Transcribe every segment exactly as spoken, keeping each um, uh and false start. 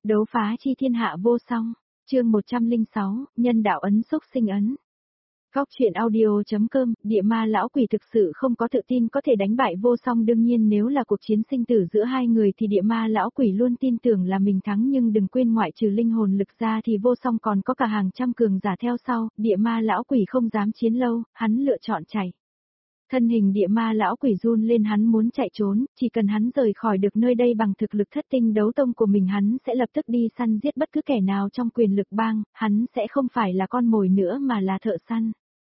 Đấu phá chi thiên hạ vô song, chương một trăm lẻ sáu, nhân đạo ấn xúc sinh ấn. Góc truyện audio.com, địa ma lão quỷ thực sự không có tự tin có thể đánh bại vô song, đương nhiên nếu là cuộc chiến sinh tử giữa hai người thì địa ma lão quỷ luôn tin tưởng là mình thắng, nhưng đừng quên ngoại trừ linh hồn lực ra thì vô song còn có cả hàng trăm cường giả theo sau, địa ma lão quỷ không dám chiến lâu, hắn lựa chọn chạy. Thân hình địa ma lão quỷ run lên, hắn muốn chạy trốn, chỉ cần hắn rời khỏi được nơi đây bằng thực lực thất tinh đấu tông của mình hắn sẽ lập tức đi săn giết bất cứ kẻ nào trong quyền lực bang, hắn sẽ không phải là con mồi nữa mà là thợ săn.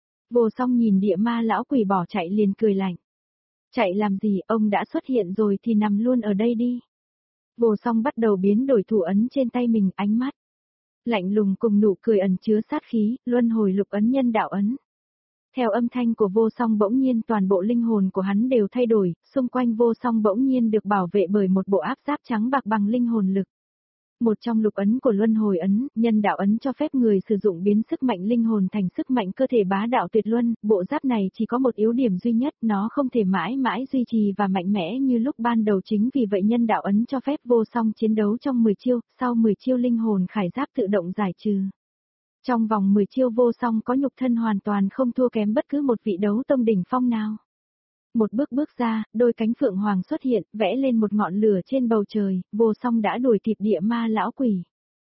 Vô song nhìn địa ma lão quỷ bỏ chạy liền cười lạnh. Chạy làm gì, ông đã xuất hiện rồi thì nằm luôn ở đây đi. Vô song bắt đầu biến đổi thủ ấn trên tay mình, ánh mắt lạnh lùng cùng nụ cười ẩn chứa sát khí, luân hồi lục ấn nhân đạo ấn. Theo âm thanh của vô song bỗng nhiên toàn bộ linh hồn của hắn đều thay đổi, xung quanh vô song bỗng nhiên được bảo vệ bởi một bộ áp giáp trắng bạc bằng linh hồn lực. Một trong lục ấn của luân hồi ấn, nhân đạo ấn cho phép người sử dụng biến sức mạnh linh hồn thành sức mạnh cơ thể bá đạo tuyệt luân, bộ giáp này chỉ có một yếu điểm duy nhất, nó không thể mãi mãi duy trì và mạnh mẽ như lúc ban đầu, chính vì vậy nhân đạo ấn cho phép vô song chiến đấu trong mười chiêu, sau mười chiêu linh hồn khải giáp tự động giải trừ. Trong vòng mười chiêu vô song có nhục thân hoàn toàn không thua kém bất cứ một vị đấu tông đỉnh phong nào. Một bước bước ra, đôi cánh phượng hoàng xuất hiện, vẽ lên một ngọn lửa trên bầu trời, vô song đã đuổi kịp địa ma lão quỷ.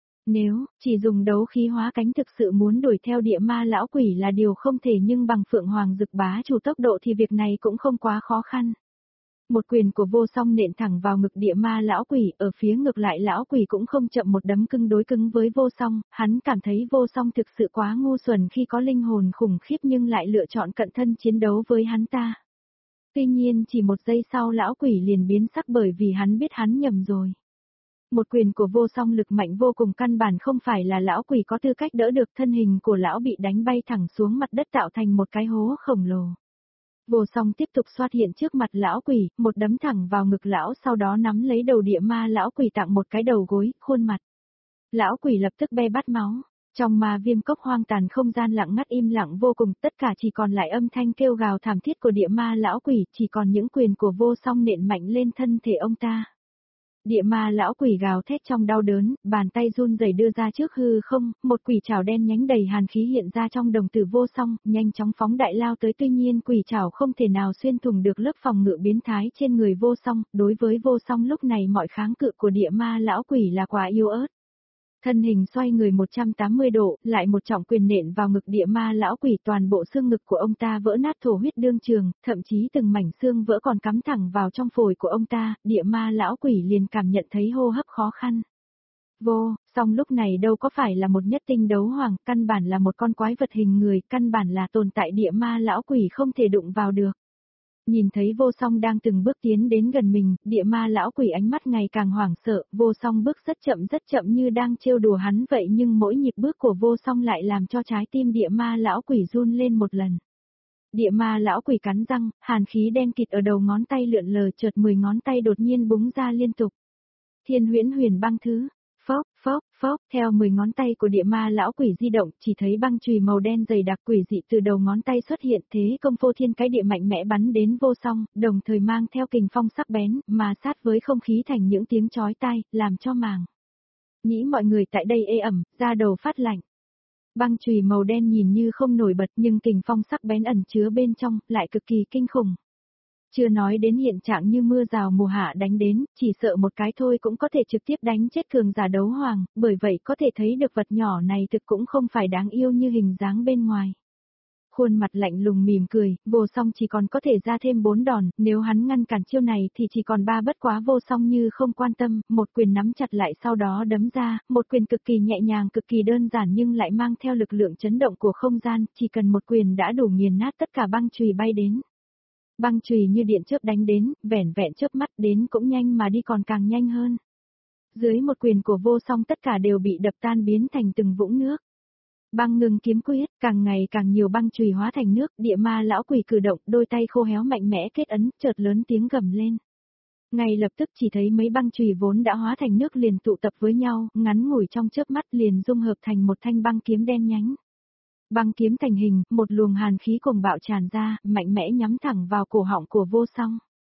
Nếu chỉ dùng đấu khí hóa cánh thực sự muốn đuổi theo địa ma lão quỷ là điều không thể, nhưng bằng phượng hoàng dực bá chủ tốc độ thì việc này cũng không quá khó khăn. Một quyền của vô song nện thẳng vào ngực địa ma lão quỷ, ở phía ngược lại lão quỷ cũng không chậm một đấm cứng đối cứng với vô song, hắn cảm thấy vô song thực sự quá ngu xuẩn khi có linh hồn khủng khiếp nhưng lại lựa chọn cận thân chiến đấu với hắn ta. Tuy nhiên chỉ một giây sau lão quỷ liền biến sắc bởi vì hắn biết hắn nhầm rồi. Một quyền của vô song lực mạnh vô cùng, căn bản không phải là lão quỷ có tư cách đỡ được, thân hình của lão bị đánh bay thẳng xuống mặt đất tạo thành một cái hố khổng lồ. Vô song tiếp tục xuất hiện trước mặt lão quỷ, một đấm thẳng vào ngực lão, sau đó nắm lấy đầu địa ma lão quỷ tặng một cái đầu gối, khuôn mặt. Lão quỷ lập tức be bát máu. Trong ma viêm cốc hoang tàn không gian lặng ngắt im lặng vô cùng, tất cả chỉ còn lại âm thanh kêu gào thảm thiết của địa ma lão quỷ, chỉ còn những quyền của vô song nện mạnh lên thân thể ông ta. Địa ma lão quỷ gào thét trong đau đớn, bàn tay run rẩy đưa ra trước hư không, một quỷ trảo đen nhánh đầy hàn khí hiện ra trong đồng tử vô song, nhanh chóng phóng đại lao tới, tuy nhiên quỷ trảo không thể nào xuyên thủng được lớp phòng ngự biến thái trên người vô song, đối với vô song lúc này mọi kháng cự của địa ma lão quỷ là quá yếu ớt. Thân hình xoay người một trăm tám mươi độ, lại một trọng quyền nện vào ngực địa ma lão quỷ, toàn bộ xương ngực của ông ta vỡ nát thổ huyết đương trường, thậm chí từng mảnh xương vỡ còn cắm thẳng vào trong phổi của ông ta, địa ma lão quỷ liền cảm nhận thấy hô hấp khó khăn. Vô, song lúc này đâu có phải là một nhất tinh đấu hoàng, căn bản là một con quái vật hình người, căn bản là tồn tại địa ma lão quỷ không thể đụng vào được. Nhìn thấy vô song đang từng bước tiến đến gần mình, địa ma lão quỷ ánh mắt ngày càng hoảng sợ, vô song bước rất chậm rất chậm như đang trêu đùa hắn vậy, nhưng mỗi nhịp bước của vô song lại làm cho trái tim địa ma lão quỷ run lên một lần. Địa ma lão quỷ cắn răng, hàn khí đen kịt ở đầu ngón tay lượn lờ, chợt mười ngón tay đột nhiên búng ra liên tục. Thiên huyễn huyền băng thứ. Phốc, phốc, phốc, theo mười ngón tay của địa ma lão quỷ di động, chỉ thấy băng chùy màu đen dày đặc quỷ dị từ đầu ngón tay xuất hiện, thế công phô thiên cái địa mạnh mẽ bắn đến vô song, đồng thời mang theo kình phong sắc bén, mà sát với không khí thành những tiếng chói tai, làm cho màng nhĩ mọi người tại đây ê ẩm, da đầu phát lạnh. Băng chùy màu đen nhìn như không nổi bật nhưng kình phong sắc bén ẩn chứa bên trong, lại cực kỳ kinh khủng. Chưa nói đến hiện trạng như mưa rào mùa hạ đánh đến, chỉ sợ một cái thôi cũng có thể trực tiếp đánh chết cường giả đấu hoàng, bởi vậy có thể thấy được vật nhỏ này thực cũng không phải đáng yêu như hình dáng bên ngoài. Khuôn mặt lạnh lùng mỉm cười, vô song chỉ còn có thể ra thêm bốn đòn, nếu hắn ngăn cản chiêu này thì chỉ còn ba, bất quá vô song như không quan tâm, một quyền nắm chặt lại sau đó đấm ra, một quyền cực kỳ nhẹ nhàng cực kỳ đơn giản nhưng lại mang theo lực lượng chấn động của không gian, chỉ cần một quyền đã đủ nghiền nát tất cả băng chùy bay đến. Băng chùy như điện chớp đánh đến, vẻn vẹn chớp mắt đến cũng nhanh mà đi còn càng nhanh hơn. Dưới một quyền của vô song tất cả đều bị đập tan biến thành từng vũng nước. Băng ngưng kiếm quyết, càng ngày càng nhiều băng chùy hóa thành nước, địa ma lão quỷ cử động, đôi tay khô héo mạnh mẽ kết ấn, chợt lớn tiếng gầm lên. Ngay lập tức chỉ thấy mấy băng chùy vốn đã hóa thành nước liền tụ tập với nhau, ngắn ngủi trong chớp mắt liền dung hợp thành một thanh băng kiếm đen nhánh. Băng kiếm thành hình, một luồng hàn khí cuồng bạo tràn ra, mạnh mẽ nhắm thẳng vào cổ họng của vô song.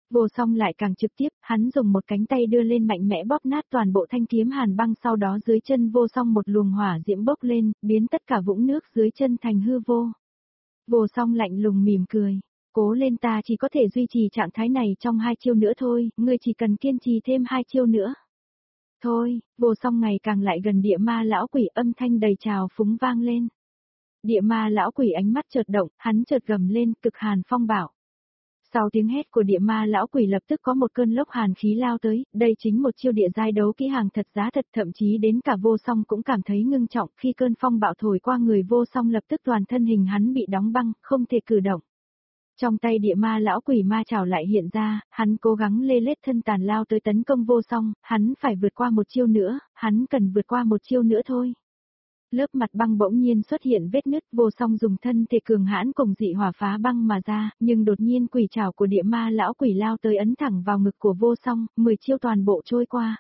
Vô song lại càng trực tiếp, hắn dùng một cánh tay đưa lên mạnh mẽ bóp nát toàn bộ thanh kiếm hàn băng, sau đó dưới chân vô song một luồng hỏa diễm bốc lên, biến tất cả vũng nước dưới chân thành hư vô. Vô song lạnh lùng mỉm cười. Cố lên, ta chỉ có thể duy trì trạng thái này trong hai chiêu nữa thôi, ngươi chỉ cần kiên trì thêm hai chiêu nữa. Thôi, vô song ngày càng lại gần địa ma lão quỷ, âm thanh đầy trào phúng vang lên. Địa ma lão quỷ ánh mắt chợt động, hắn chợt gầm lên, cực hàn phong bạo. Sau tiếng hét của địa ma lão quỷ lập tức có một cơn lốc hàn khí lao tới, đây chính một chiêu địa giai đấu kỹ hàng thật giá thật, thậm chí đến cả vô song cũng cảm thấy ngưng trọng khi cơn phong bạo thổi qua người vô song, lập tức toàn thân hình hắn bị đóng băng, không thể cử động. Trong tay địa ma lão quỷ ma chảo lại hiện ra, hắn cố gắng lê lết thân tàn lao tới tấn công vô song, hắn phải vượt qua một chiêu nữa, hắn cần vượt qua một chiêu nữa thôi. Lớp mặt băng bỗng nhiên xuất hiện vết nứt, vô song dùng thân thể cường hãn cùng dị hỏa phá băng mà ra, nhưng đột nhiên quỷ trảo của địa ma lão quỷ lao tới ấn thẳng vào ngực của vô song, mười chiêu toàn bộ trôi qua.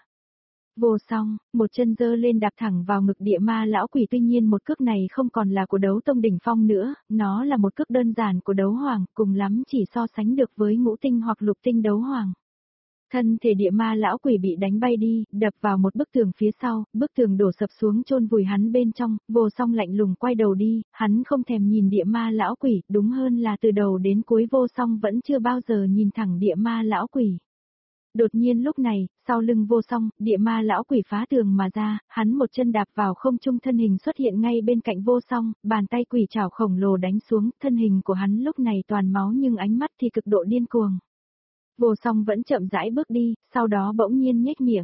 Vô song, một chân giơ lên đạp thẳng vào ngực địa ma lão quỷ, tuy nhiên một cước này không còn là của đấu tông đỉnh phong nữa, nó là một cước đơn giản của đấu hoàng, cùng lắm chỉ so sánh được với ngũ tinh hoặc lục tinh đấu hoàng. Thân thể địa ma lão quỷ bị đánh bay đi, đập vào một bức tường phía sau, bức tường đổ sập xuống chôn vùi hắn bên trong, vô song lạnh lùng quay đầu đi, hắn không thèm nhìn địa ma lão quỷ, đúng hơn là từ đầu đến cuối vô song vẫn chưa bao giờ nhìn thẳng địa ma lão quỷ. Đột nhiên lúc này, sau lưng vô song, địa ma lão quỷ phá tường mà ra, hắn một chân đạp vào không trung, thân hình xuất hiện ngay bên cạnh vô song, bàn tay quỷ trảo khổng lồ đánh xuống, thân hình của hắn lúc này toàn máu nhưng ánh mắt thì cực độ điên cuồng. Vô song vẫn chậm rãi bước đi, sau đó bỗng nhiên nhếch miệng.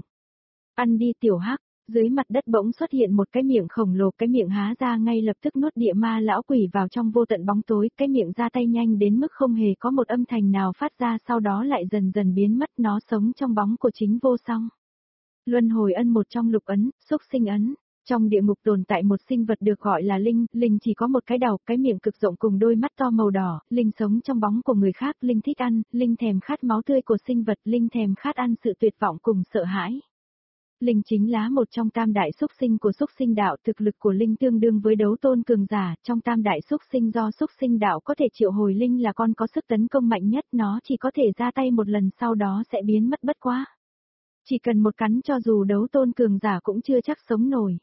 Ăn đi tiểu hắc, dưới mặt đất bỗng xuất hiện một cái miệng khổng lồ, cái miệng há ra ngay lập tức nuốt địa ma lão quỷ vào trong vô tận bóng tối, cái miệng ra tay nhanh đến mức không hề có một âm thanh nào phát ra, sau đó lại dần dần biến mất, nó sống trong bóng của chính vô song. Luân hồi ân một trong lục ấn, xúc sinh ấn. Trong địa ngục tồn tại một sinh vật được gọi là linh, linh chỉ có một cái đầu, cái miệng cực rộng cùng đôi mắt to màu đỏ, linh sống trong bóng của người khác, linh thích ăn, linh thèm khát máu tươi của sinh vật, linh thèm khát ăn sự tuyệt vọng cùng sợ hãi. Linh chính là một trong tam đại xúc sinh của xúc sinh đạo, thực lực của linh tương đương với đấu tôn cường giả, trong tam đại xúc sinh do xúc sinh đạo có thể triệu hồi linh là con có sức tấn công mạnh nhất, nó chỉ có thể ra tay một lần sau đó sẽ biến mất bất quá. Chỉ cần một cắn cho dù đấu tôn cường giả cũng chưa chắc sống nổi.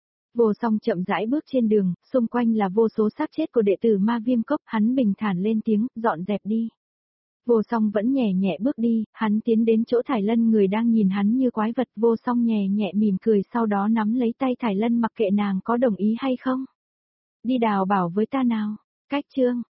Vô song chậm rãi bước trên đường, xung quanh là vô số xác chết của đệ tử ma viêm cốc, hắn bình thản lên tiếng, dọn dẹp đi. Vô song vẫn nhẹ nhẹ bước đi, hắn tiến đến chỗ Thải Lân, người đang nhìn hắn như quái vật, vô song nhẹ nhẹ mỉm cười, sau đó nắm lấy tay Thải Lân mặc kệ nàng có đồng ý hay không. Đi đào bảo với ta nào, cách chương.